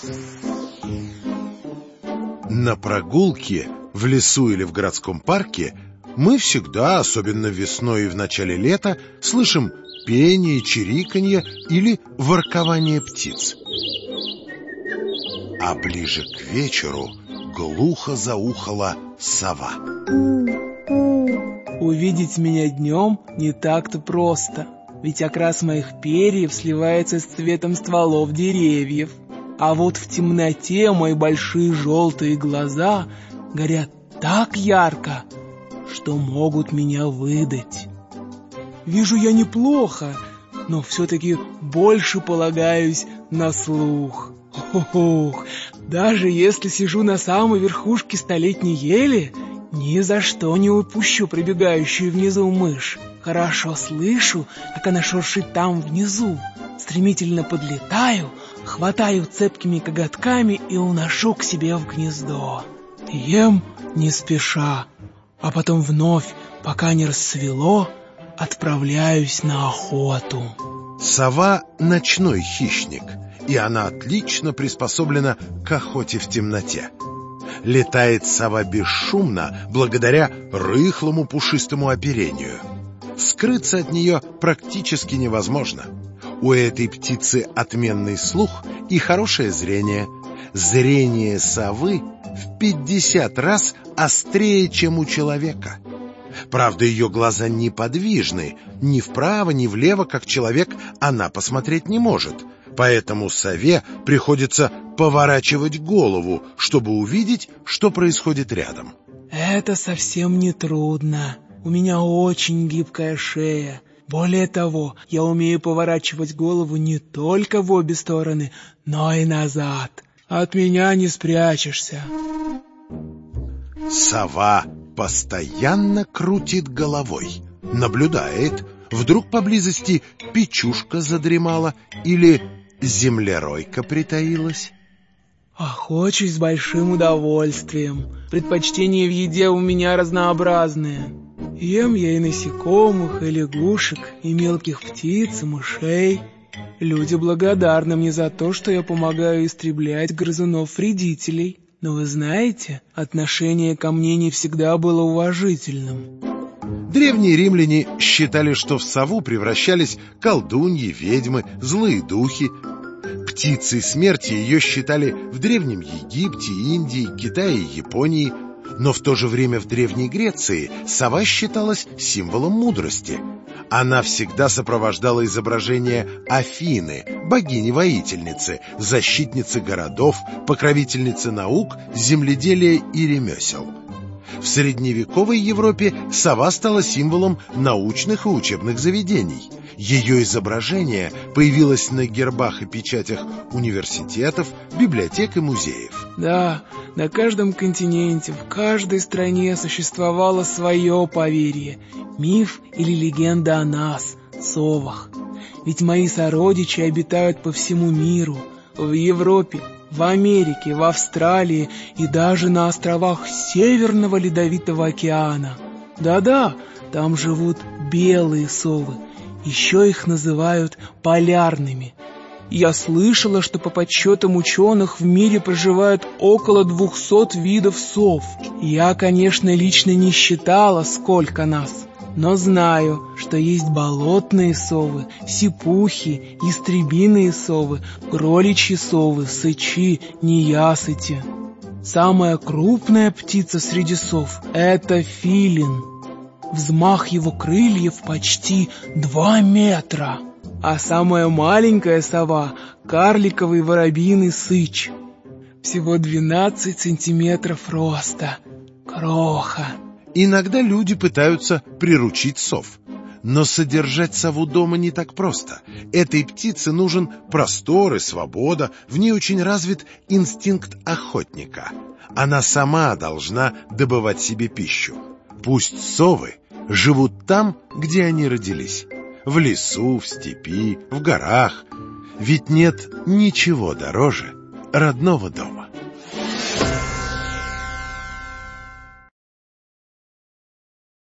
На прогулке в лесу или в городском парке мы всегда, особенно весной и в начале лета, слышим пение, чириканье или воркование птиц. А ближе к вечеру глухо заухала сова. Увидеть меня днем не так-то просто, ведь окрас моих перьев сливается с цветом стволов деревьев. А вот в темноте мои большие желтые глаза горят так ярко, что могут меня выдать. Вижу я неплохо, но все-таки больше полагаюсь на слух. Ох, даже если сижу на самой верхушке столетней ели, ни за что не упущу пробегающую внизу мышь. Хорошо слышу, как она шуршит там внизу. Стремительно подлетаю, хватаю цепкими коготками и уношу к себе в гнездо. Ем не спеша, а потом вновь, пока не рассвело, отправляюсь на охоту. Сова — ночной хищник, и она отлично приспособлена к охоте в темноте. Летает сова бесшумно благодаря рыхлому пушистому оперению. Скрыться от нее практически невозможно. У этой птицы отменный слух и хорошее зрение. Зрение совы в 50 раз острее, чем у человека. Правда, ее глаза неподвижны, ни вправо, ни влево, как человек, она посмотреть не может. Поэтому сове приходится поворачивать голову, чтобы увидеть, что происходит рядом. Это совсем не трудно. У меня очень гибкая шея. Более того, я умею поворачивать голову не только в обе стороны, но и назад. От меня не спрячешься. Сова постоянно крутит головой, наблюдает. Вдруг поблизости печушка задремала или землеройка притаилась. Охочусь с большим удовольствием. Предпочтения в еде у меня разнообразные. Ем я и насекомых, и лягушек, и мелких птиц, и мышей. Люди благодарны мне за то, что я помогаю истреблять грызунов-вредителей. Но вы знаете, отношение ко мне не всегда было уважительным. Древние римляне считали, что в сову превращались колдуньи, ведьмы, злые духи. Птицей смерти ее считали в Древнем Египте, Индии, Китае и Японии. Но в то же время в Древней Греции сова считалась символом мудрости. Она всегда сопровождала изображение Афины, богини-воительницы, защитницы городов, покровительницы наук, земледелия и ремесел. В средневековой Европе сова стала символом научных и учебных заведений. Ее изображение появилось на гербах и печатях университетов, библиотек и музеев. Да, на каждом континенте, в каждой стране существовало свое поверье, миф или легенда о нас, совах. Ведь мои сородичи обитают по всему миру, в Европе, в Америке, в Австралии и даже на островах Северного Ледовитого океана. Да-да, там живут белые совы. Еще их называют полярными. Я слышала, что по подсчетам ученых в мире проживает около 200 видов сов. Я, конечно, лично не считала, сколько нас, но знаю, что есть болотные совы, сипухи, истребиные совы, кроличьи совы, сычи, неясыти. Самая крупная птица среди сов — это филин. Взмах его крыльев почти 2 метра. А самая маленькая сова — карликовый воробьиный сыч. Всего 12 сантиметров роста. Кроха. Иногда люди пытаются приручить сов. Но содержать сову дома не так просто. Этой птице нужен простор и свобода, в ней очень развит инстинкт охотника. Она сама должна добывать себе пищу. Пусть совы живут там, где они родились. В лесу, в степи, в горах. Ведь нет ничего дороже родного дома.